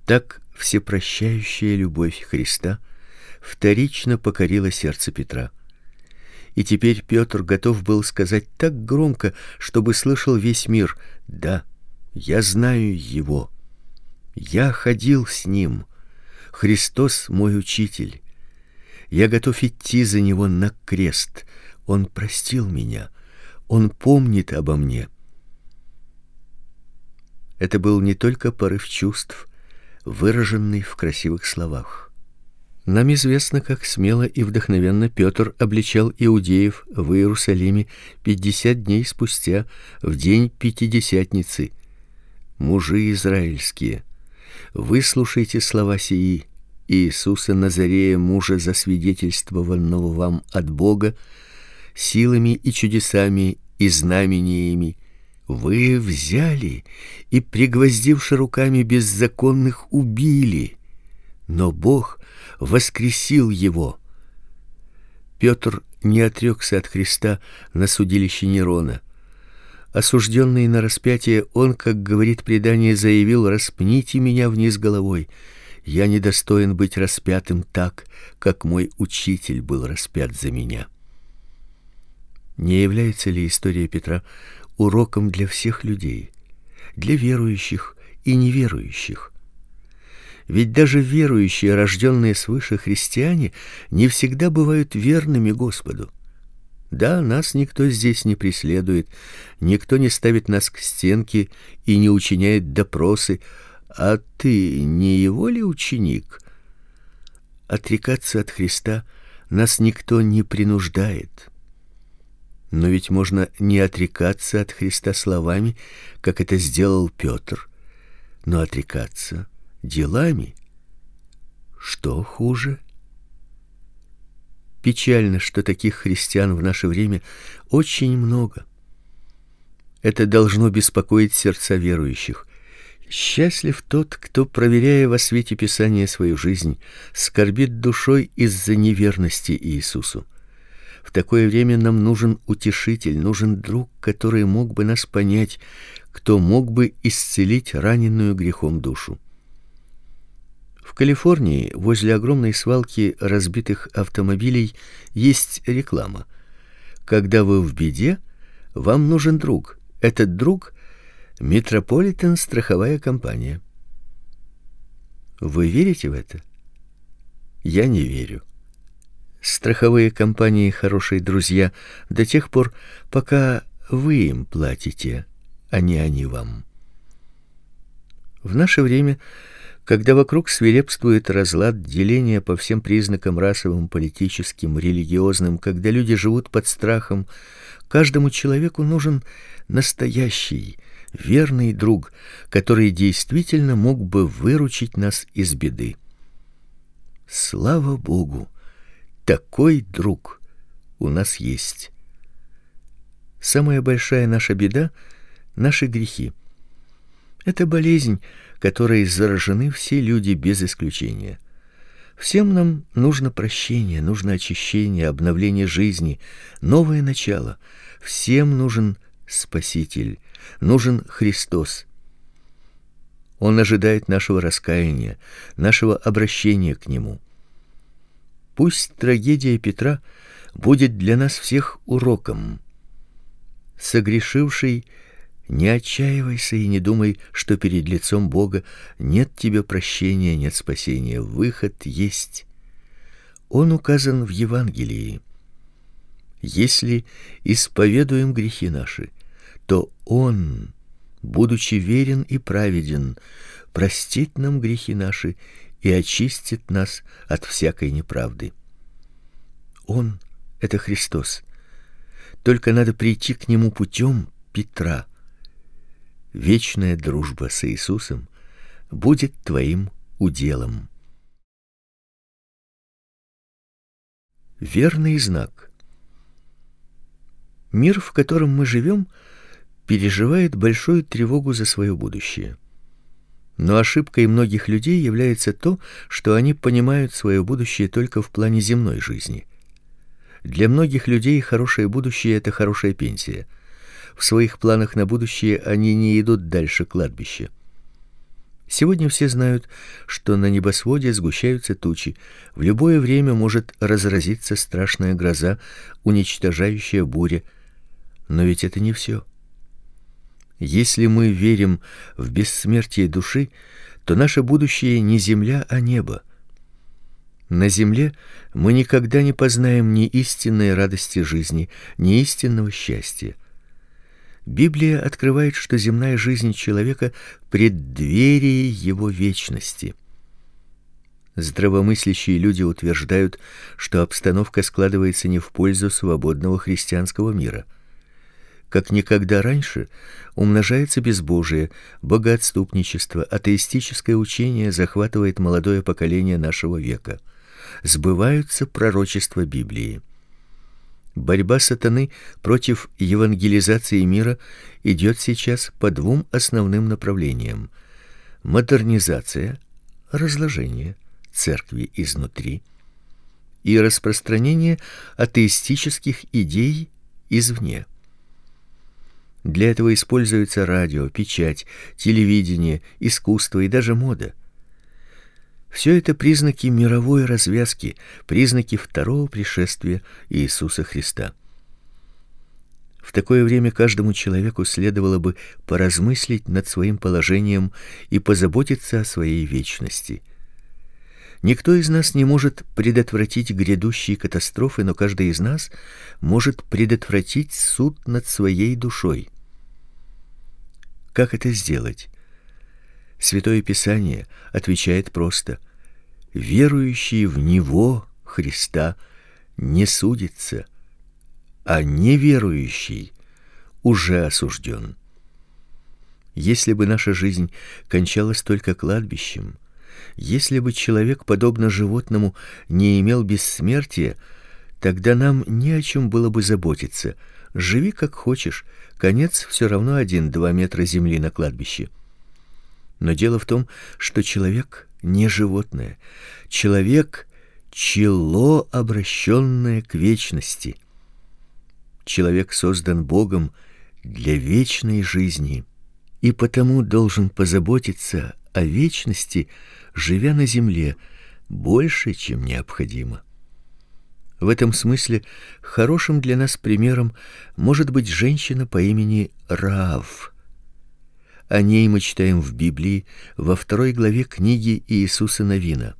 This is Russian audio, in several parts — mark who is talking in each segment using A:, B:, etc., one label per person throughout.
A: Так всепрощающая любовь Христа вторично покорила сердце Петра. И теперь Петр готов был сказать так громко, чтобы слышал весь мир: "Да, я знаю его. Я ходил с ним. Христос мой учитель. Я готов идти за него на крест. Он простил меня. Он помнит обо мне". Это был не только порыв чувств, выраженный в красивых словах. Нам известно, как смело и вдохновенно Петр обличал иудеев в Иерусалиме 50 дней спустя, в день Пятидесятницы: "Мужи израильские, выслушайте слова сии Иисуса Назарея, мужа засвидетельствованного вам от Бога силами и чудесами и знамениями. Вы взяли и, пригвоздивши руками беззаконных, убили, но Бог воскресил его". Петр не отрекся от Христа на судилище Нерона. Осужденный на распятие, он, как говорит предание, заявил: "Распните меня вниз головой. Я недостоин быть распятым так, как мой учитель был распят за меня". Не является ли история Петра уроком для всех людей, для верующих и неверующих? Ведь даже верующие, рожденные свыше христиане, не всегда бывают верными Господу. Да, нас никто здесь не преследует, никто не ставит нас к стенке и не учиняет допросы: "А ты не его ли ученик?" Отрекаться от Христа нас никто не принуждает. Но ведь можно не отрекаться от Христа словами, как это сделал Петр, но отрекаться делами. Что хуже? Печально, что таких христиан в наше время очень много. Это должно беспокоить сердца верующих. Счастлив тот, кто, проверяя во свете Писания свою жизнь, скорбит душой из-за неверности Иисусу. В такое время нам нужен утешитель, нужен друг, который мог бы нас понять, кто мог бы исцелить раненую грехом душу. В Калифорнии, возле огромной свалки разбитых автомобилей, есть реклама: "Когда вы в беде, вам нужен друг. Этот друг — Metropolitan страховая компания". Вы верите в это? Я не верю. Страховые компании хорошие друзья до тех пор, пока вы им платите, а не они вам. В наше время, когда вокруг свирепствует разлад, деление по всем признакам: расовым, политическим, религиозным, когда люди живут под страхом, каждому человеку нужен настоящий, верный друг, который действительно мог бы выручить нас из беды. Слава Богу, такой друг у нас есть. Самая большая наша беда — наши грехи. Это болезнь, которой заражены все люди без исключения. Всем нам нужно прощение, нужно очищение, обновление жизни, новое начало. Всем нужен Спаситель, нужен Христос. Он ожидает нашего раскаяния, нашего обращения к нему. Пусть трагедия Петра будет для нас всех уроком. Согрешивший, не отчаивайся и не думай, что перед лицом Бога нет тебе прощения, нет спасения. Выход есть. Он указан в Евангелии. Если исповедуем грехи наши, то Он, будучи верен и праведен, простит нам грехи наши и очистит нас от всякой неправды. Он — это Христос. Только надо прийти к Нему путем Петра. Вечная дружба с Иисусом будет твоим уделом. Верный знак. Мир, в котором мы живем, переживает большую тревогу за свое будущее. Но ошибкой многих людей является то, что они понимают свое будущее только в плане земной жизни. Для многих людей хорошее будущее — это хорошая пенсия. В своих планах на будущее они не идут дальше кладбища. Сегодня все знают, что на небосводе сгущаются тучи. В любое время может разразиться страшная гроза, уничтожающая буря. Но ведь это не все. Если мы верим в бессмертие души, то наше будущее не земля, а небо. На земле мы никогда не познаем ни истинной радости жизни, ни истинного счастья. Библия открывает, что земная жизнь человека преддверие его вечности. Здравомыслящие люди утверждают, что обстановка складывается не в пользу свободного христианского мира. Как никогда раньше умножается безбожие, богоотступничество, атеистическое учение захватывает молодое поколение нашего века. Сбываются пророчества Библии. Борьба сатаны против евангелизации мира идет сейчас по двум основным направлениям: модернизация, разложение церкви изнутри, и распространение атеистических идей извне. Для этого используются радио, печать, телевидение, искусство и даже мода. Все это признаки мировой развязки, признаки второго пришествия Иисуса Христа. В такое время каждому человеку следовало бы поразмыслить над своим положением и позаботиться о своей вечности. Никто из нас не может предотвратить грядущие катастрофы, но каждый из нас может предотвратить суд над своей душой. Как это сделать? Святое Писание отвечает просто: верующий в Него, Христа, не судится, а неверующий уже осужден. Если бы наша жизнь кончалась только кладбищем, если бы человек, подобно животному, не имел бессмертия, тогда нам не о чем было бы заботиться. Живи как хочешь, конец все равно 1-2 метра земли на кладбище. Но дело в том, что человек не животное. Человек — чело, обращенное к вечности. Человек создан Богом для вечной жизни, и потому должен позаботиться о вечности, живя на земле, больше, чем необходимо. В этом смысле хорошим для нас примером может быть женщина по имени Раав. О ней мы читаем в Библии во 2 главе книги Иисуса Навина.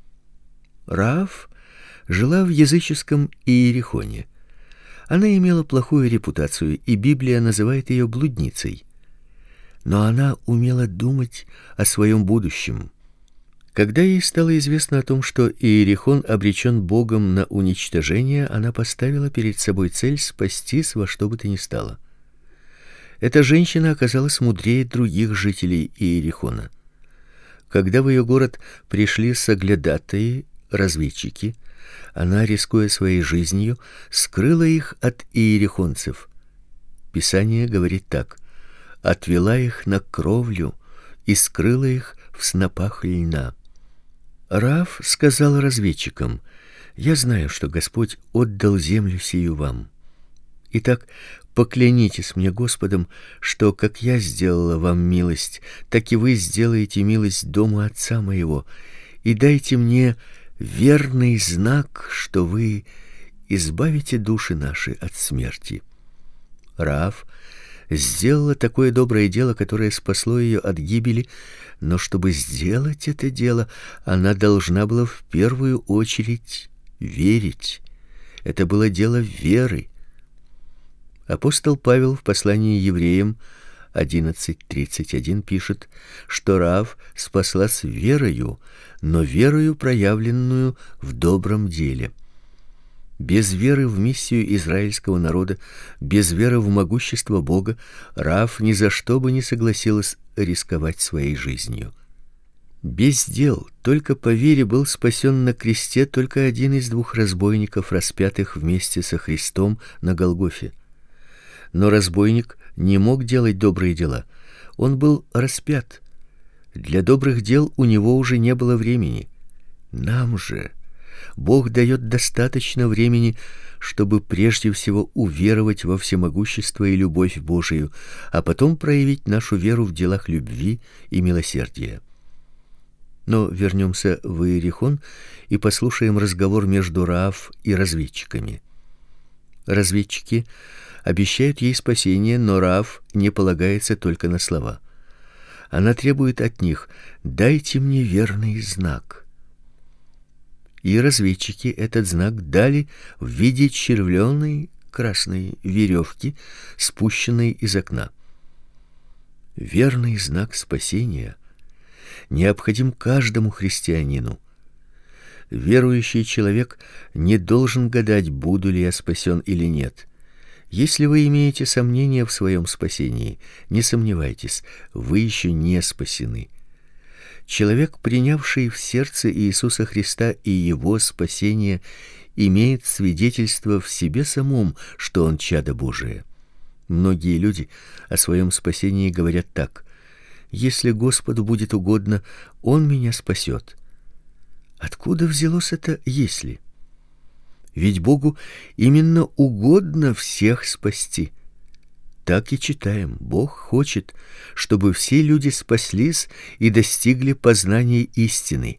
A: Раав жила в языческом Иерихоне. Она имела плохую репутацию, и Библия называет ее блудницей. Но она умела думать о своем будущем. Когда ей стало известно о том, что Иерихон обречен Богом на уничтожение, она поставила перед собой цель спастись во что бы то ни стало. Эта женщина оказалась мудрее других жителей Иерихона. Когда в ее город пришли соглядатаи, разведчики, она, рискуя своей жизнью, скрыла их от иерихонцев. Писание говорит так: отвела их на кровлю и скрыла их в снопах льна. Раав сказал разведчикам: я знаю, что Господь отдал землю сию вам. Итак, поклянитесь мне Господом, что как я сделала вам милость, так и вы сделаете милость дому отца моего, и дайте мне верный знак, что вы избавите души наши от смерти. Раав сделала такое доброе дело, которое спасло ее от гибели, но чтобы сделать это дело, она должна была в первую очередь верить. Это было дело веры. Апостол Павел в послании евреям 11:31 пишет, что Раав спаслась верою, но верою, проявленную в добром деле. Без веры в миссию израильского народа, без веры в могущество Бога, Раав ни за что бы не согласилась рисковать своей жизнью. Без дел, только по вере был спасен на кресте только один из 2 разбойников, распятых вместе со Христом на Голгофе. Но разбойник не мог делать добрые дела. Он был распят. Для добрых дел у него уже не было времени. Нам же Бог дает достаточно времени, чтобы прежде всего уверовать во всемогущество и любовь Божию, а потом проявить нашу веру в делах любви и милосердия. Но вернемся в Иерихон и послушаем разговор между Раав и разведчиками. Разведчики обещают ей спасение, но Раав не полагается только на слова. Она требует от них: «Дайте мне верный знак». И разведчики этот знак дали в виде червленой красной веревки, спущенной из окна. Верный знак спасения необходим каждому христианину. Верующий человек не должен гадать, буду ли я спасен или нет. Если вы имеете сомнения в своем спасении, не сомневайтесь, вы еще не спасены. Человек, принявший в сердце Иисуса Христа и его спасение, имеет свидетельство в себе самом, что он чадо Божие. Многие люди о своем спасении говорят так: «Если Господу будет угодно, Он меня спасет». Откуда взялось это «если»? Ведь Богу именно угодно всех спасти. Так и читаем: Бог хочет, чтобы все люди спаслись и достигли познания истины.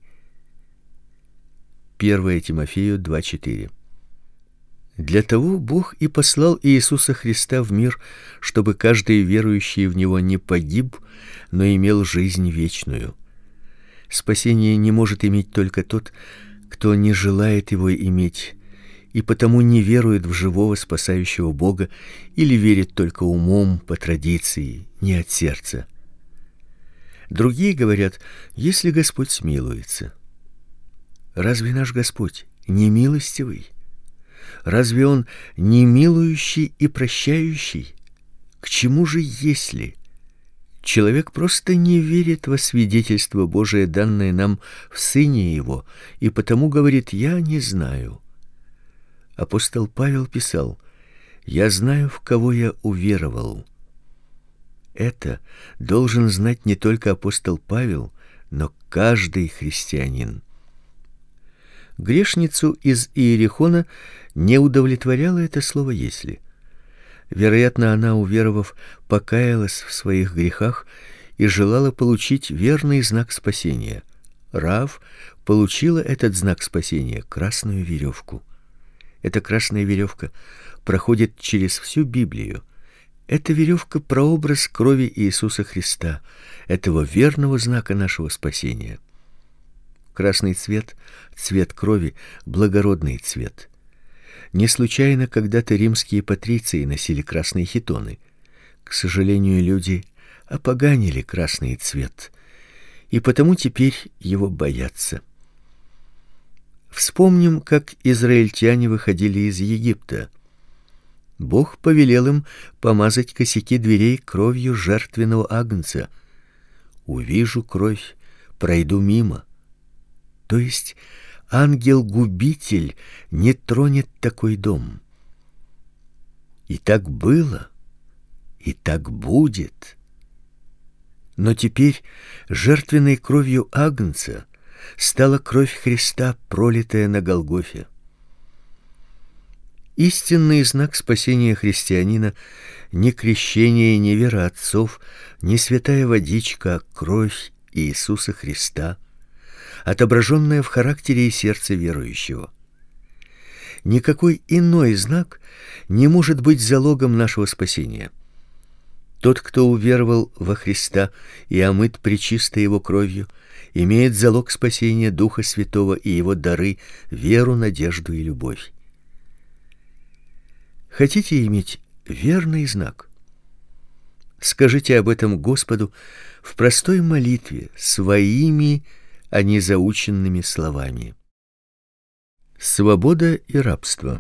A: 1 Тимофею 2:4. Для того Бог и послал Иисуса Христа в мир, чтобы каждый верующий в него не погиб, но имел жизнь вечную. Спасение не может иметь только тот, кто не желает его иметь, и потому не верует в живого спасающего Бога или верит только умом по традиции, не от сердца. Другие говорят: если Господь смилуется. Разве наш Господь не милостивый? Разве Он не милующий и прощающий? К чему же «если»? Человек просто не верит во свидетельство Божие, данное нам в Сыне Его, и потому говорит: «Я не знаю». Апостол Павел писал: «Я знаю, в кого я уверовал». Это должен знать не только апостол Павел, но каждый христианин. Грешницу из Иерихона не удовлетворяло это слово «если». Вероятно, она, уверовав, покаялась в своих грехах и желала получить верный знак спасения. Раав получила этот знак спасения — красную веревку. Эта красная веревка проходит через всю Библию. Эта веревка — прообраз крови Иисуса Христа, этого верного знака нашего спасения. Красный цвет — цвет крови, благородный цвет. Не случайно когда-то римские патриции носили красные хитоны. К сожалению, люди опоганили красный цвет, и потому теперь его боятся. Вспомним, как израильтяне выходили из Египта. Бог повелел им помазать косяки дверей кровью жертвенного агнца. «Увижу кровь, пройду мимо». То есть ангел-губитель не тронет такой дом. И так было, и так будет. Но теперь жертвенной кровью агнца стала кровь Христа, пролитая на Голгофе. Истинный знак спасения христианина не крещение, не вера отцов, не святая водичка, а кровь Иисуса Христа, отображенная в характере и сердце верующего. Никакой иной знак не может быть залогом нашего спасения. Тот, кто уверовал во Христа и омыт пречистой Его кровью, имеет залог спасения Духа Святого и Его дары, веру, надежду и любовь. Хотите иметь верный знак? Скажите об этом Господу в простой молитве, своими, а не заученными словами. Свобода и рабство.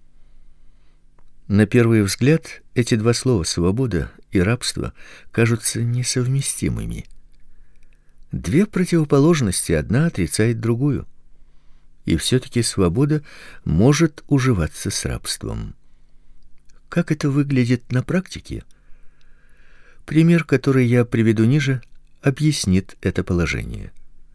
A: На первый взгляд эти два слова «свобода» и «рабство» кажутся несовместимыми. Две противоположности, одна отрицает другую. И все-таки свобода может уживаться с рабством. Как это выглядит на практике? Пример, который я приведу ниже, объяснит это положение.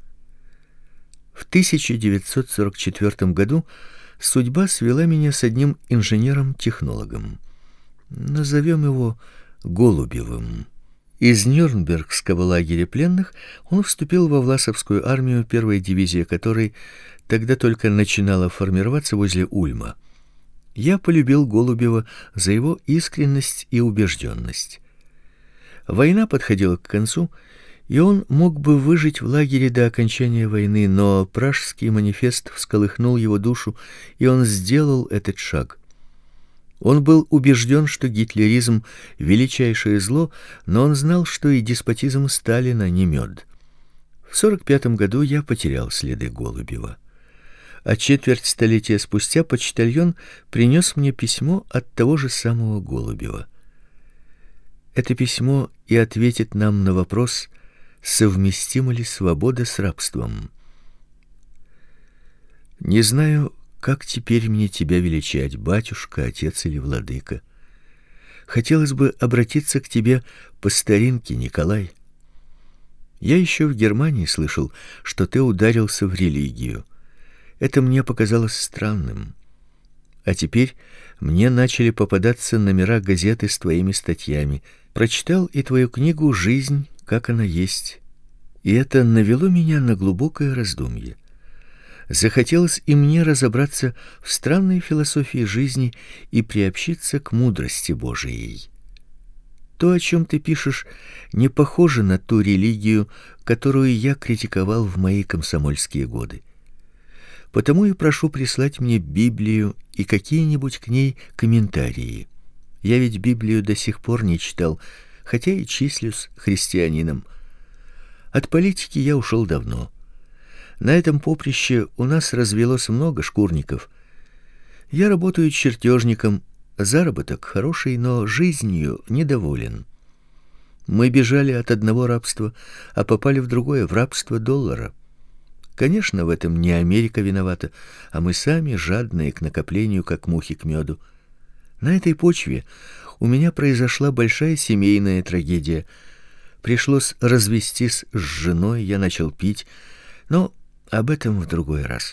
A: В 1944 году судьба свела меня с одним инженером-технологом. Назовем его Голубевым. Из Нюрнбергского лагеря пленных он вступил во Власовскую армию, первая дивизия которой тогда только начинала формироваться возле Ульма. Я полюбил Голубева за его искренность и убежденность. Война подходила к концу, и он мог бы выжить в лагере до окончания войны, но Пражский манифест всколыхнул его душу, и он сделал этот шаг. Он был убежден, что гитлеризм величайшее зло, но он знал, что и деспотизм Сталина не мед. В 1945 году я потерял следы Голубева. А четверть столетия спустя почтальон принес мне письмо от того же самого Голубева. Это письмо и ответит нам на вопрос, совместима ли свобода с рабством. Не знаю, как теперь мне тебя величать, батюшка, отец или владыка. Хотелось бы обратиться к тебе по старинке, Николай. Я еще в Германии слышал, что ты ударился в религию. Это мне показалось странным. А теперь мне начали попадаться номера газеты с твоими статьями. Прочитал и твою книгу «Жизнь, как она есть». И это навело меня на глубокое раздумье. Захотелось и мне разобраться в странной философии жизни и приобщиться к мудрости Божией. То, о чем ты пишешь, не похоже на ту религию, которую я критиковал в мои комсомольские годы. Потому и прошу прислать мне Библию и какие-нибудь к ней комментарии. Я ведь Библию до сих пор не читал, хотя и числюсь христианином. От политики я ушел давно. На этом поприще у нас развелось много шкурников. Я работаю чертежником, заработок хороший, но жизнью недоволен. Мы бежали от одного рабства, а попали в другое, в рабство доллара. Конечно, в этом не Америка виновата, а мы сами, жадные к накоплению, как мухи к меду. На этой почве у меня произошла большая семейная трагедия. Пришлось развестись с женой, я начал пить, но об этом в другой раз.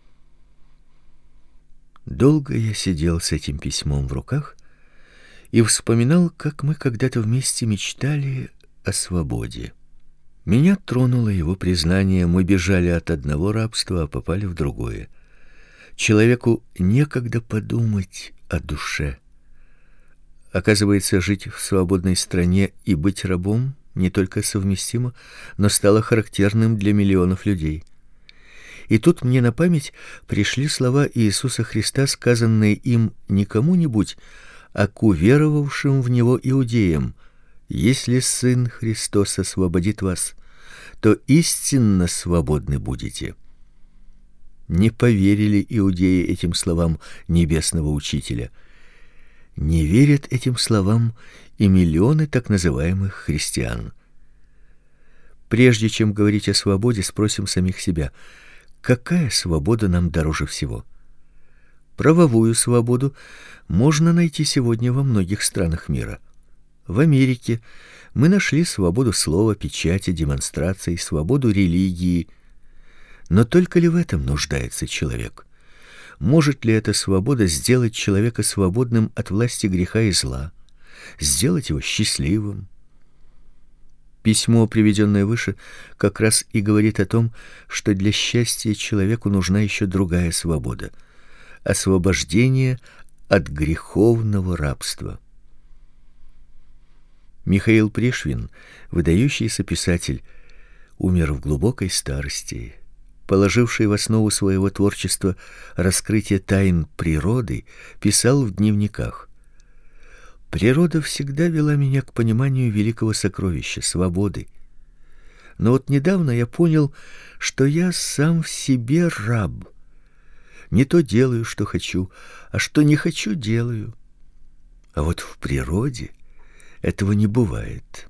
A: Долго я сидел с этим письмом в руках и вспоминал, как мы когда-то вместе мечтали о свободе. Меня тронуло его признание: мы бежали от одного рабства, а попали в другое. Человеку некогда подумать о душе. Оказывается, жить в свободной стране и быть рабом не только совместимо, но стало характерным для миллионов людей. И тут мне на память пришли слова Иисуса Христа, сказанные им не кому-нибудь, а к уверовавшим в него иудеям: «Если Сын Христос освободит вас, то истинно свободны будете». Не поверили иудеи этим словам небесного учителя. Не верят этим словам и миллионы так называемых христиан. Прежде чем говорить о свободе, спросим самих себя: какая свобода нам дороже всего? Правовую свободу можно найти сегодня во многих странах мира. В Америке мы нашли свободу слова, печати, демонстраций, свободу религии. Но только ли в этом нуждается человек? Может ли эта свобода сделать человека свободным от власти греха и зла, сделать его счастливым? Письмо, приведенное выше, как раз и говорит о том, что для счастья человеку нужна еще другая свобода — освобождение от греховного рабства. Михаил Пришвин, выдающийся писатель, умер в глубокой старости. Положивший в основу своего творчества раскрытие тайн природы, писал в дневниках: «Природа всегда вела меня к пониманию великого сокровища — свободы. Но вот недавно я понял, что я сам в себе раб. Не то делаю, что хочу, а что не хочу, делаю. А вот в природе этого не бывает».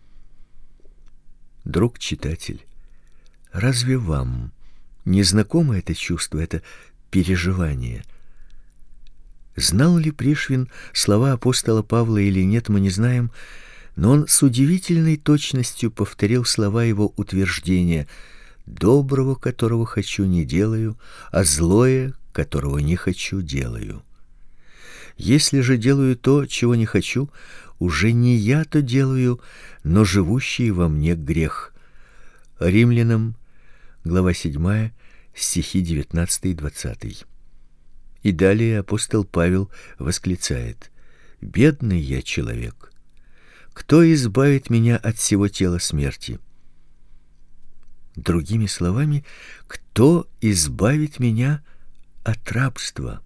A: Друг читатель, разве вам не знакомо это чувство, это переживание? Знал ли Пришвин слова апостола Павла или нет, мы не знаем, но он с удивительной точностью повторил слова его утверждения: «Доброго, которого хочу, не делаю, а злое, которого не хочу, делаю. Если же делаю то, чего не хочу, уже не я то делаю, но живущий во мне грех. Римлянам, глава 7, стихи 19-20. И далее апостол Павел восклицает: «Бедный я человек! Кто избавит меня от сего тела смерти?» Другими словами, кто избавит меня от рабства?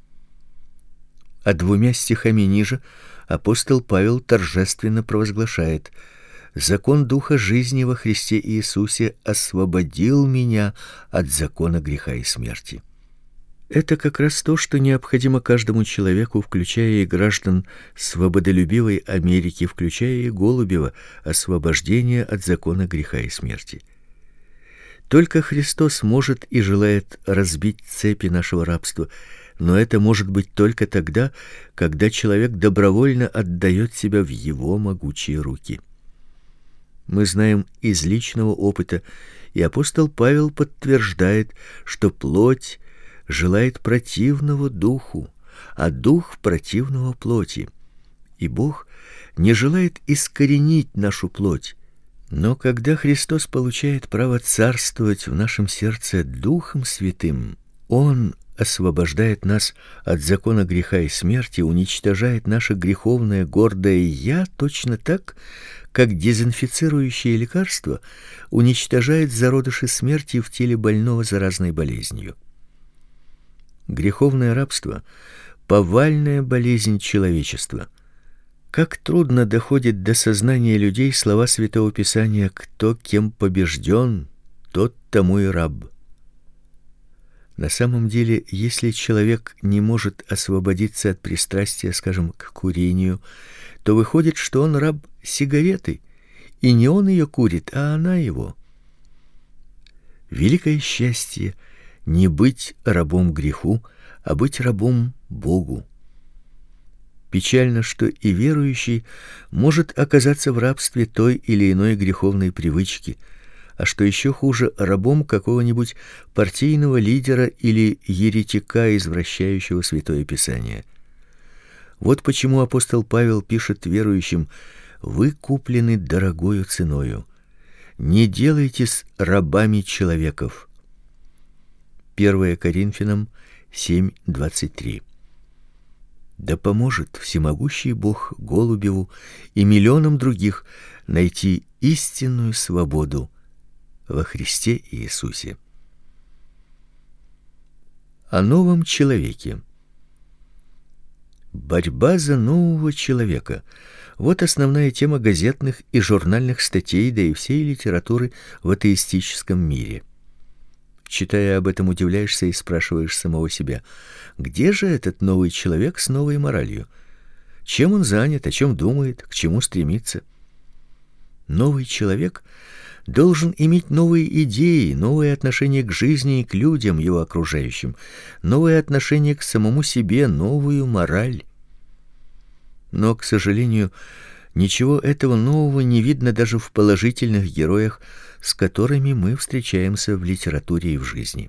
A: А 2 стихами ниже апостол Павел торжественно провозглашает: «Закон духа жизни во Христе Иисусе освободил меня от закона греха и смерти». Это как раз то, что необходимо каждому человеку, включая и граждан свободолюбивой Америки, включая и Голубева, освобождение от закона греха и смерти. Только Христос может и желает разбить цепи нашего рабства, но это может быть только тогда, когда человек добровольно отдает себя в его могучие руки. Мы знаем из личного опыта, и апостол Павел подтверждает, что плоть желает противного духу, а дух противного плоти. И Бог не желает искоренить нашу плоть. Но когда Христос получает право царствовать в нашем сердце Духом Святым, Он освобождает нас от закона греха и смерти, уничтожает наше греховное гордое «я» точно так, как дезинфицирующее лекарство уничтожает зародыши смерти в теле больного заразной болезнью. Греховное рабство — повальная болезнь человечества. Как трудно доходит до сознания людей слова Святого Писания: «Кто кем побежден, тот тому и раб». На самом деле, если человек не может освободиться от пристрастия, скажем, к курению, то выходит, что он раб сигареты, и не он ее курит, а она его. Великое счастье — не быть рабом греху, а быть рабом Богу. Печально, что и верующий может оказаться в рабстве той или иной греховной привычки, а что еще хуже, рабом какого-нибудь партийного лидера или еретика, извращающего Святое Писание. Вот почему апостол Павел пишет верующим: «Вы куплены дорогою ценою. Не делайтесь рабами человеков». 1 Коринфянам 7:23. Да поможет всемогущий Бог Голубеву и миллионам других найти истинную свободу во Христе Иисусе. О новом человеке. Борьба за нового человека — вот основная тема газетных и журнальных статей, да и всей литературы в атеистическом мире. Читая об этом, удивляешься и спрашиваешь самого себя: где же этот новый человек с новой моралью? Чем он занят, о чем думает, к чему стремится? Новый человек должен иметь новые идеи, новое отношение к жизни и к людям, его окружающим, новое отношение к самому себе, новую мораль. Но, к сожалению, ничего этого нового не видно даже в положительных героях, с которыми мы встречаемся в литературе и в жизни.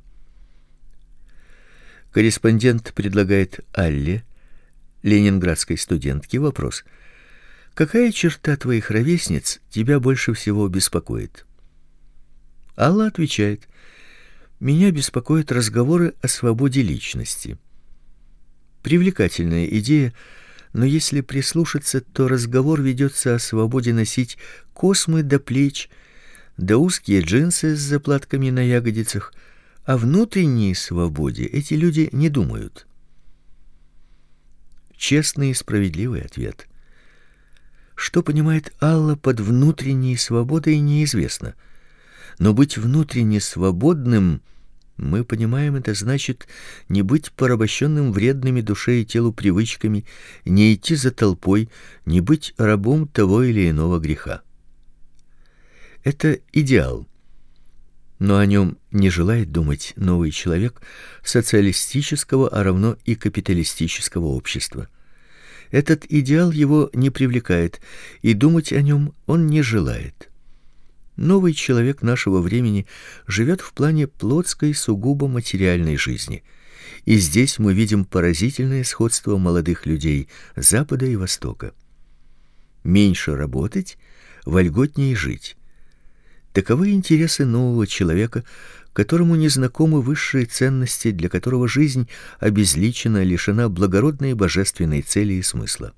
A: Корреспондент предлагает Алле, ленинградской студентке, вопрос: «Какая черта твоих ровесниц тебя больше всего беспокоит?» Алла отвечает: «Меня беспокоят разговоры о свободе личности». Привлекательная идея, но если прислушаться, то разговор ведется о свободе носить космы до плеч, да узкие джинсы с заплатками на ягодицах. О внутренней свободе эти люди не думают. Честный и справедливый ответ. Что понимает Алла под внутренней свободой, неизвестно. Но быть внутренне свободным, мы понимаем, это значит не быть порабощенным вредными душе и телу привычками, не идти за толпой, не быть рабом того или иного греха. Это идеал, но о нем не желает думать новый человек социалистического, а равно и капиталистического общества. Этот идеал его не привлекает, и думать о нем он не желает. Новый человек нашего времени живет в плане плотской, сугубо материальной жизни. И здесь мы видим поразительное сходство молодых людей Запада и Востока. меньше работать, вольготнее жить. Таковы интересы нового человека, которому не знакомы высшие ценности, для которого жизнь обезличена, лишена благородной божественной цели и смысла.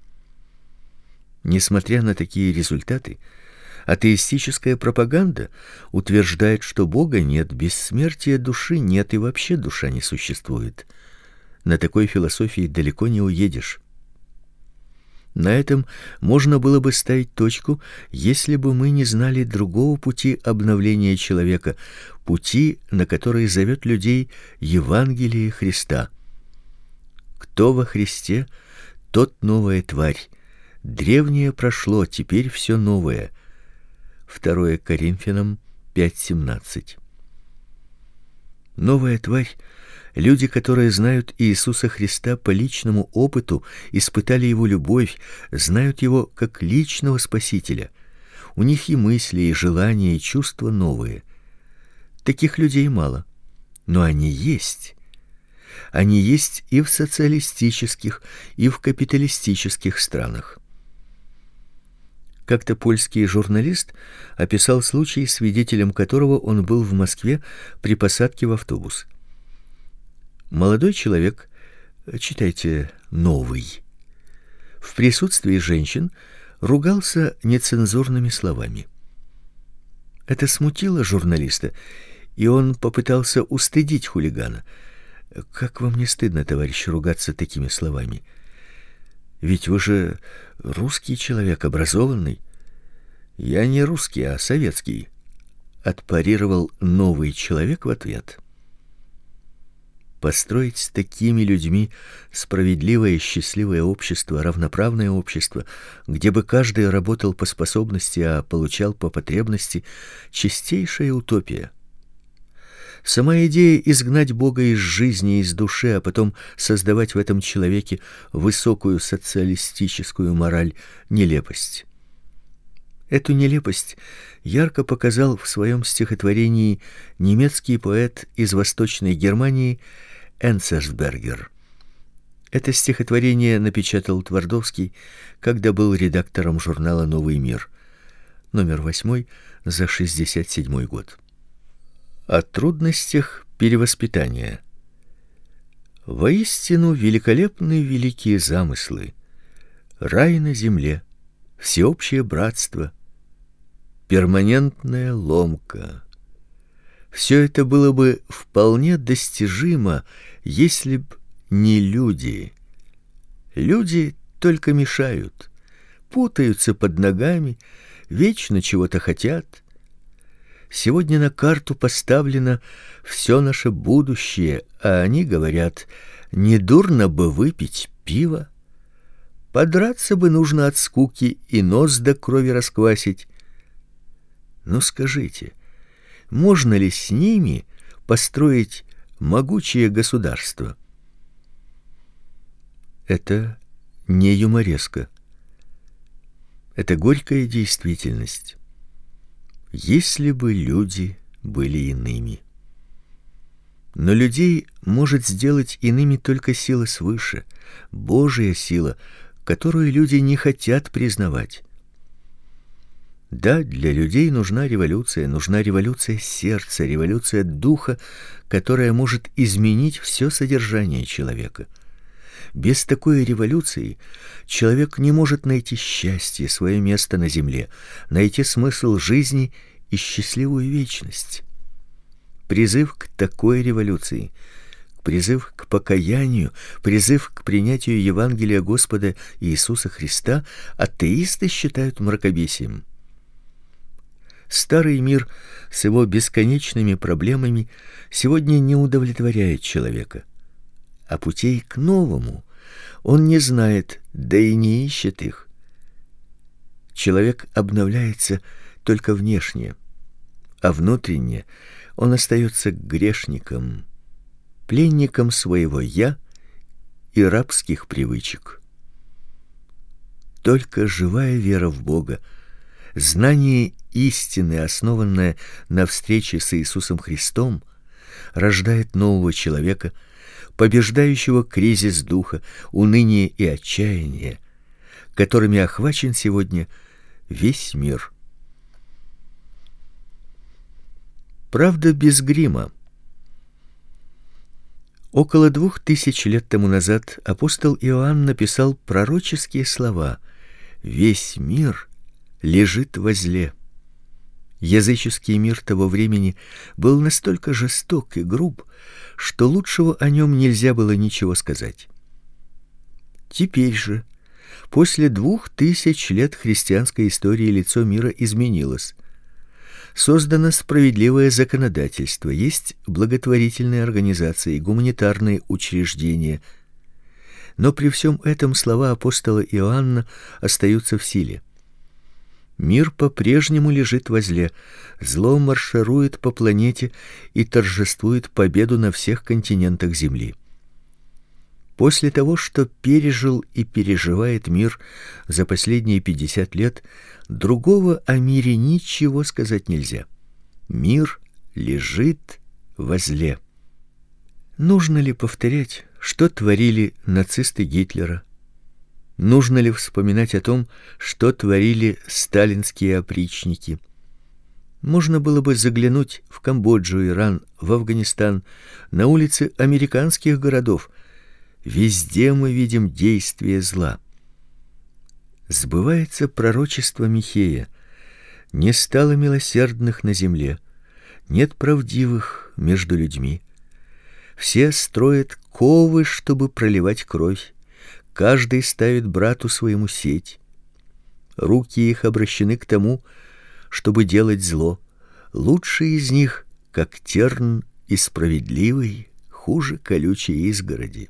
A: Несмотря на такие результаты, атеистическая пропаганда утверждает, что Бога нет, бессмертия души нет и вообще душа не существует. На такой философии далеко не уедешь. На этом можно было бы ставить точку, если бы мы не знали другого пути обновления человека, пути, на который зовет людей Евангелие Христа. Кто во Христе, тот новая тварь. Древнее прошло, теперь все новое. 2 Коринфянам 5:17. Новая тварь. Люди, которые знают Иисуса Христа по личному опыту, испытали его любовь, знают его как личного Спасителя. У них и мысли, и желания, и чувства новые. Таких людей мало, но они есть. Они есть и в социалистических, и в капиталистических странах. Как-то польский журналист описал случай, свидетелем которого он был в Москве при посадке в автобус. Молодой человек, читайте новый, в присутствии женщин ругался нецензурными словами. Это смутило журналиста, и он попытался устыдить хулигана. Как вам не стыдно, товарищ, ругаться такими словами? Ведь вы же русский человек, образованный. Я не русский, а советский, отпарировал новый человек в ответ. Построить с такими людьми справедливое и счастливое общество, равноправное общество, где бы каждый работал по способности, а получал по потребности, чистейшая утопия. Сама идея изгнать Бога из жизни, из души, а потом создавать в этом человеке высокую социалистическую мораль — нелепость. Эту нелепость ярко показал в своем стихотворении немецкий поэт из Восточной Германии Энцерсбергер. Это стихотворение напечатал Твардовский, когда был редактором журнала Новый мир, номер 8 за 1967 год. О трудностях перевоспитания. Воистину великолепны великие замыслы. Рай на земле, всеобщее братство, перманентная ломка. Все это было бы вполне достижимо, если б не люди. Люди только мешают, путаются под ногами, вечно чего-то хотят. Сегодня на карту поставлено все наше будущее, а они говорят: недурно бы выпить пиво, подраться бы нужно от скуки и нос до крови расквасить. Но скажите, можно ли с ними построить могучее государство? Это не юмореска. Это горькая действительность. Если бы люди были иными. Но людей может сделать иными только сила свыше, Божья сила, которую люди не хотят признавать. Да, для людей нужна революция сердца, революция духа, которая может изменить все содержание человека. Без такой революции человек не может найти счастье, свое место на земле, найти смысл жизни и счастливую вечность. Призыв к такой революции, призыв к покаянию, призыв к принятию Евангелия Господа Иисуса Христа атеисты считают мракобесием. Старый мир с его бесконечными проблемами сегодня не удовлетворяет человека, а путей к новому он не знает, да и не ищет их. Человек обновляется только внешне, а внутренне он остается грешником, пленником своего «я» и рабских привычек. Только живая вера в Бога, знание истины, основанное на встрече с Иисусом Христом, рождает нового человека, побеждающего кризис духа, уныние и отчаяние, которыми охвачен сегодня весь мир. Правда без грима. Около 2000 лет тому назад апостол Иоанн написал пророческие слова: «Весь мир лежит возле». Языческий мир того времени был настолько жесток и груб, что лучшего о нем нельзя было ничего сказать. Теперь же, после 2000 лет христианской истории, лицо мира изменилось. Создано справедливое законодательство, есть благотворительные организации, гуманитарные учреждения. Но при всем этом слова апостола Иоанна остаются в силе. Мир по-прежнему лежит возле, зло марширует по планете и торжествует победу на всех континентах Земли. После того, что пережил и переживает мир за последние 50 лет, другого о мире ничего сказать нельзя. Мир лежит возле. Нужно ли повторять, что творили нацисты Гитлера? Нужно ли вспоминать о том, что творили сталинские опричники? Можно было бы заглянуть в Камбоджу, Иран, в Афганистан, на улицы американских городов. Везде мы видим действие зла. Сбывается пророчество Михея: не стало милосердных на земле, нет правдивых между людьми. Все строят ковы, чтобы проливать кровь. Каждый ставит брату своему сеть. Руки их обращены к тому, чтобы делать зло. Лучший из них, как терн, и справедливый хуже колючей изгороди.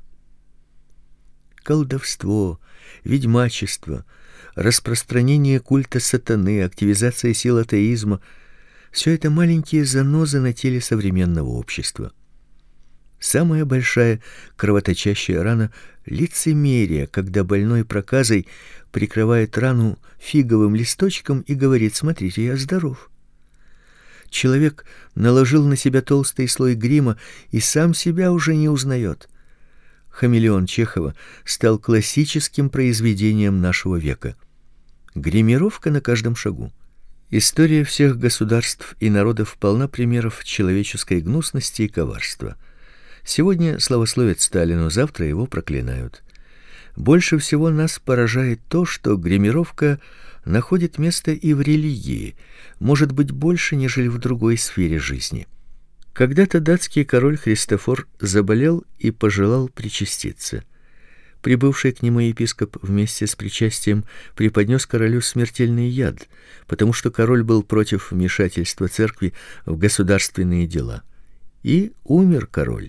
A: Колдовство, ведьмачество, распространение культа сатаны, активизация сил атеизма — все это маленькие занозы на теле современного общества. Самая большая кровоточащая рана — лицемерие, когда больной проказой прикрывает рану фиговым листочком и говорит: «Смотрите, я здоров». Человек наложил на себя толстый слой грима и сам себя уже не узнает. «Хамелеон» Чехова стал классическим произведением нашего века. Гримировка на каждом шагу. История всех государств и народов полна примеров человеческой гнусности и коварства. Сегодня славословят Сталину, завтра его проклинают. Больше всего нас поражает то, что гримировка находит место и в религии, может быть, больше, нежели в другой сфере жизни. Когда-то датский король Христофор заболел и пожелал причаститься. Прибывший к нему епископ вместе с причастием преподнес королю смертельный яд, потому что король был против вмешательства церкви в государственные дела. И умер король.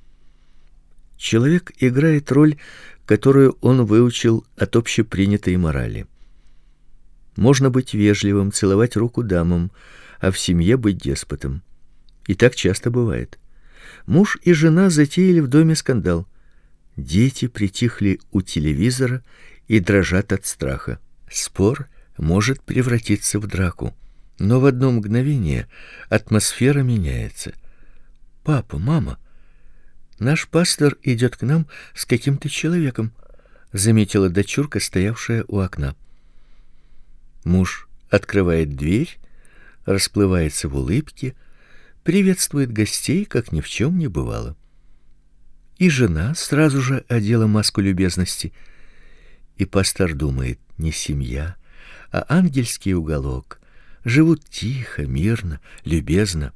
A: Человек играет роль, которую он выучил от общепринятой морали. Можно быть вежливым, целовать руку дамам, а в семье быть деспотом. И так часто бывает. Муж и жена затеяли в доме скандал. Дети притихли у телевизора и дрожат от страха. Спор может превратиться в драку, но в одно мгновение атмосфера меняется. «Папа, мама, наш пастор идет к нам с каким-то человеком», заметила дочурка, стоявшая у окна. Муж открывает дверь, расплывается в улыбке, приветствует гостей, как ни в чем не бывало. И жена сразу же одела маску любезности. И пастор думает: не семья, а ангельский уголок. Живут тихо, мирно, любезно.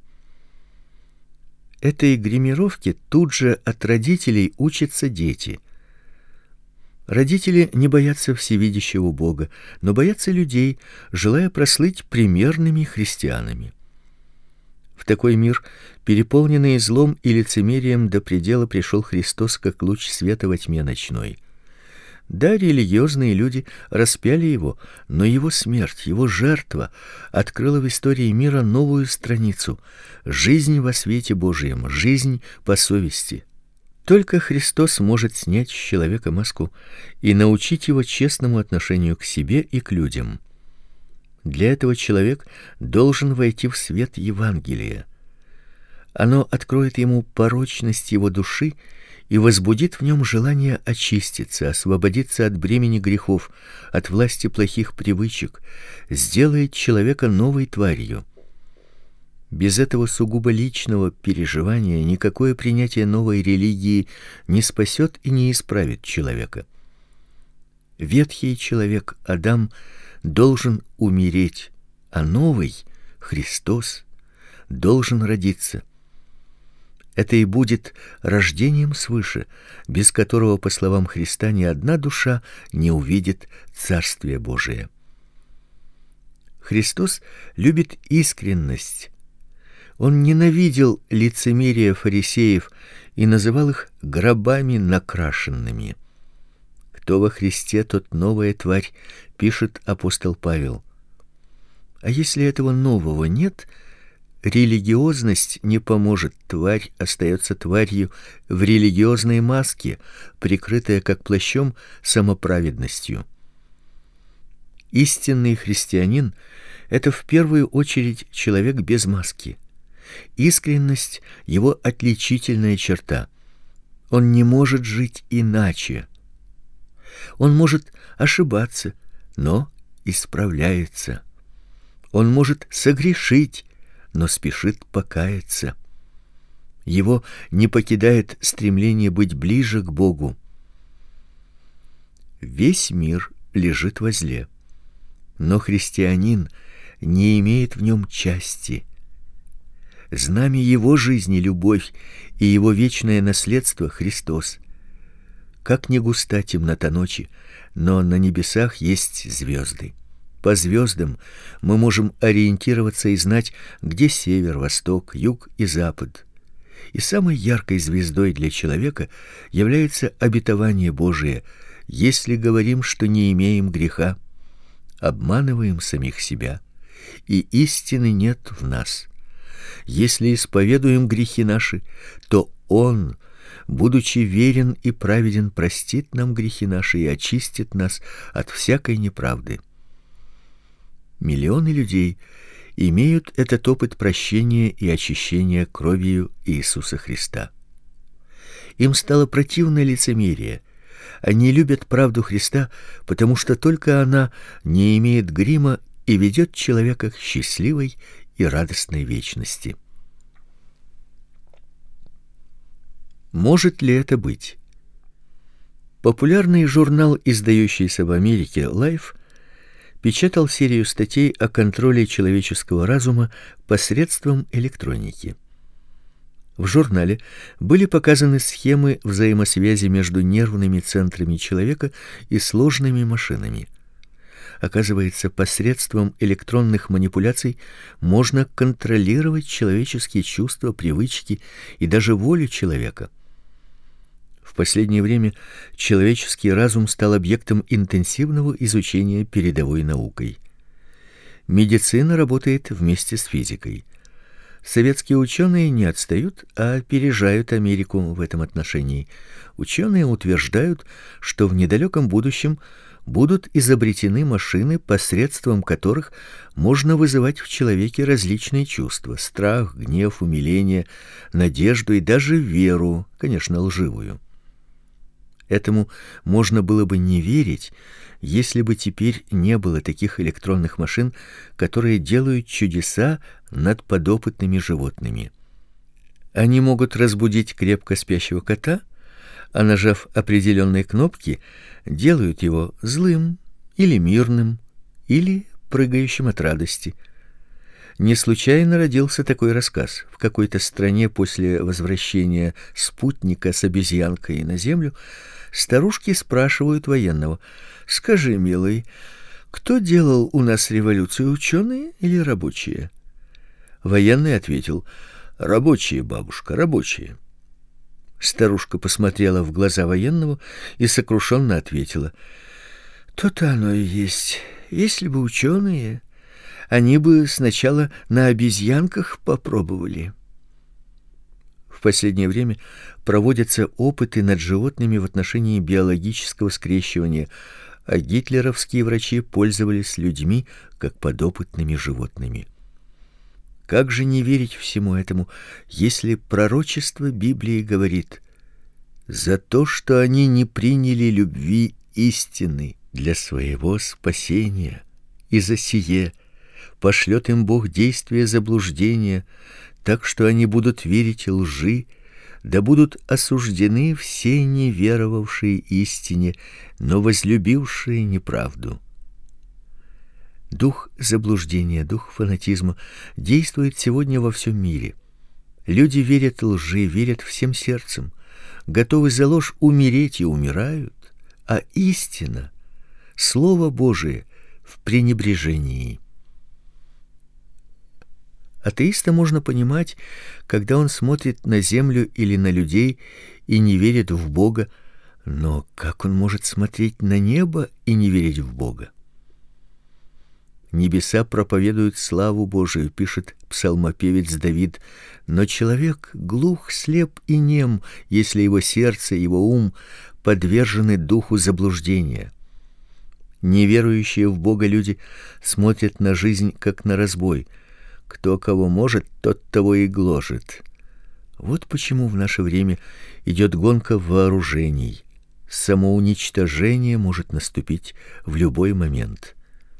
A: Этой гримировке тут же от родителей учатся дети. Родители не боятся всевидящего Бога, но боятся людей, желая прослыть примерными христианами. В такой мир, переполненный злом и лицемерием, до предела пришел Христос, как луч света во тьме ночной. Да, религиозные люди распяли его, но его смерть, его жертва открыла в истории мира новую страницу — жизнь во свете Божьем, жизнь по совести. Только Христос может снять с человека маску и научить его честному отношению к себе и к людям. Для этого человек должен войти в свет Евангелия. Оно откроет ему порочность его души и возбудит в нем желание очиститься, освободиться от бремени грехов, от власти плохих привычек, сделает человека новой тварью. Без этого сугубо личного переживания никакое принятие новой религии не спасет и не исправит человека. Ветхий человек Адам должен умереть, а новый Христос должен родиться. Это и будет рождением свыше, без которого, по словам Христа, ни одна душа не увидит Царствие Божие. Христос любит искренность. Он ненавидел лицемерие фарисеев и называл их гробами накрашенными. Кто во Христе, тот новая тварь, пишет апостол Павел. А если этого нового нет, религиозность не поможет, тварь остается тварью в религиозной маске, прикрытая как плащом самоправедностью. Истинный христианин — это в первую очередь человек без маски. Искренность — его отличительная черта. Он не может жить иначе. Он может ошибаться, но исправляется. Он может согрешить, но спешит покаяться. Его не покидает стремление быть ближе к Богу. Весь мир лежит во зле, но христианин не имеет в нем части. Знамя его жизни — любовь, и его вечное наследство — Христос. Как ни густа темнота ночи, но на небесах есть звезды. По звездам мы можем ориентироваться и знать, где север, восток, юг и запад. И самой яркой звездой для человека является обетование Божие: если говорим, что не имеем греха, обманываем самих себя, и истины нет в нас. Если исповедуем грехи наши, то Он, будучи верен и праведен, простит нам грехи наши и очистит нас от всякой неправды. Миллионы людей имеют этот опыт прощения и очищения кровью Иисуса Христа. Им стало противно лицемерие. Они любят правду Христа, потому что только она не имеет грима и ведет человека к счастливой и радостной вечности. Может ли это быть? Популярный журнал, издающийся в Америке, Life, печатал серию статей о контроле человеческого разума посредством электроники. В журнале были показаны схемы взаимосвязи между нервными центрами человека и сложными машинами. Оказывается, посредством электронных манипуляций можно контролировать человеческие чувства, привычки и даже волю человека. В последнее время человеческий разум стал объектом интенсивного изучения передовой наукой. Медицина работает вместе с физикой. Советские ученые не отстают, а опережают Америку в этом отношении. Ученые утверждают, что в недалеком будущем будут изобретены машины, посредством которых можно вызывать в человеке различные чувства: страх, гнев, умиление, надежду и даже веру, конечно, лживую. Этому можно было бы не верить, если бы теперь не было таких электронных машин, которые делают чудеса над подопытными животными. Они могут разбудить крепко спящего кота, а нажав определенные кнопки, делают его злым или мирным, или прыгающим от радости. Не случайно родился такой рассказ. В какой-то стране после возвращения спутника с обезьянкой на Землю старушки спрашивают военного: «Скажи, милый, кто делал у нас революцию, ученые или рабочие?» Военный ответил: «Рабочие, бабушка, рабочие». Старушка посмотрела в глаза военного и сокрушенно ответила: «То-то оно и есть. Если бы ученые, они бы сначала на обезьянках попробовали». В последнее время проводятся опыты над животными в отношении биологического скрещивания, а гитлеровские врачи пользовались людьми как подопытными животными. Как же не верить всему этому, если пророчество Библии говорит: за то, что они не приняли любви истины для своего спасения, и за сие пошлет им Бог действие заблуждения, так что они будут верить лжи, да будут осуждены все неверовавшие истине, но возлюбившие неправду. Дух заблуждения, дух фанатизма действует сегодня во всем мире. Люди верят лжи, верят всем сердцем, готовы за ложь умереть и умирают, а истина, Слово Божие, в пренебрежении. Атеиста можно понимать, когда он смотрит на землю или на людей и не верит в Бога, но как он может смотреть на небо и не верить в Бога? Небеса проповедуют славу Божию, пишет псалмопевец Давид, но человек глух, слеп и нем, если его сердце, его ум подвержены духу заблуждения. Неверующие в Бога люди смотрят на жизнь как на разбой. Кто кого может, тот того и гложет. Вот почему в наше время идет гонка вооружений. Самоуничтожение может наступить в любой момент.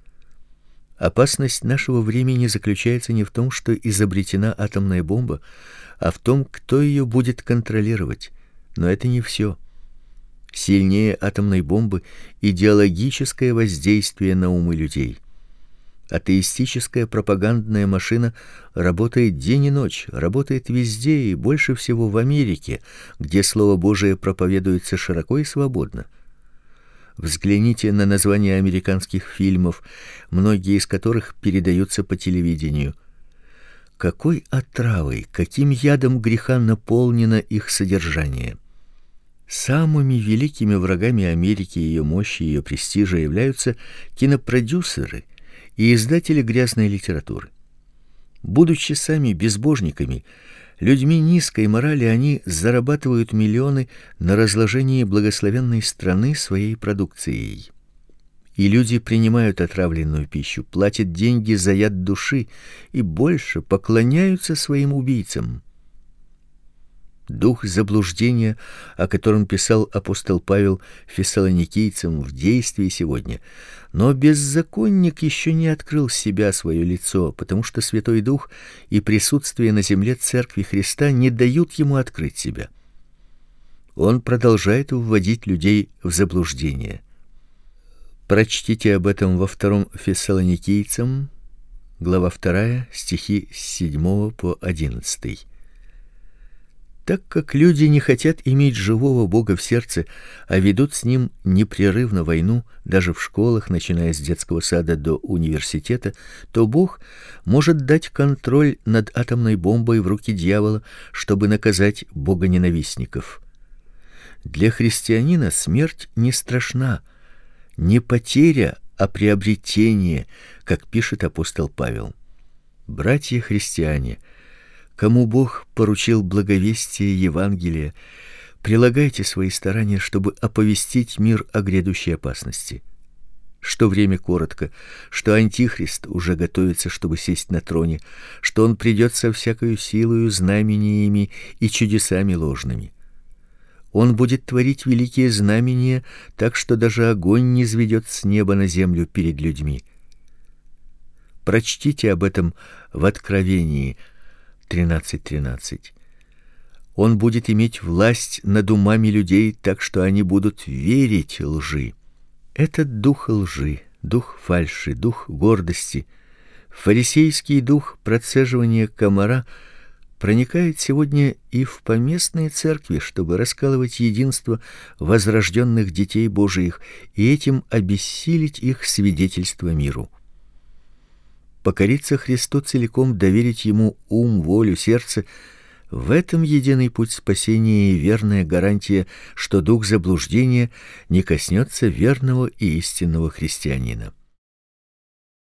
A: Опасность нашего времени заключается не в том, что изобретена атомная бомба, а в том, кто ее будет контролировать. Но это не все. Сильнее атомной бомбы идеологическое воздействие на умы людей. Атеистическая пропагандная машина работает день и ночь, работает везде и больше всего в Америке, где Слово Божие проповедуется широко и свободно. Взгляните на названия американских фильмов, многие из которых передаются по телевидению. Какой отравой, каким ядом греха наполнено их содержание. Самыми великими врагами Америки, ее мощи, ее престижа являются кинопродюсеры и издатели грязной литературы. Будучи сами безбожниками, людьми низкой морали, они зарабатывают миллионы на разложении благословенной страны своей продукцией. И люди принимают отравленную пищу, платят деньги за яд души и больше поклоняются своим убийцам. Дух заблуждения, о котором писал апостол Павел фессалоникийцам, в действии сегодня. Но беззаконник еще не открыл себя, свое лицо, потому что Святой Дух и присутствие на земле Церкви Христа не дают ему открыть себя. Он продолжает вводить людей в заблуждение. Прочтите об этом во 2 Фессалоникийцам, глава 2, стихи с 7 по 11. Так как люди не хотят иметь живого Бога в сердце, а ведут с ним непрерывно войну, даже в школах, начиная с детского сада до университета, то Бог может дать контроль над атомной бомбой в руки дьявола, чтобы наказать богоненавистников. Для христианина смерть не страшна, не потеря, а приобретение, как пишет апостол Павел. Братья-христиане, кому Бог поручил благовестие Евангелия, прилагайте свои старания, чтобы оповестить мир о грядущей опасности. Что время коротко, что антихрист уже готовится, чтобы сесть на троне, что он придет со всякою силою, знамениями и чудесами ложными. Он будет творить великие знамения, так что даже огонь низведет с неба на землю перед людьми. Прочтите об этом в Откровении 13:13. Он будет иметь власть над умами людей, так что они будут верить лжи. Этот дух лжи, дух фальши, дух гордости, фарисейский дух процеживания комара проникает сегодня и в поместные церкви, чтобы раскалывать единство возрожденных детей Божиих и этим обессилить их свидетельство миру. Покориться Христу целиком, доверить ему ум, волю, сердце — в этом единый путь спасения и верная гарантия, что дух заблуждения не коснется верного и истинного христианина.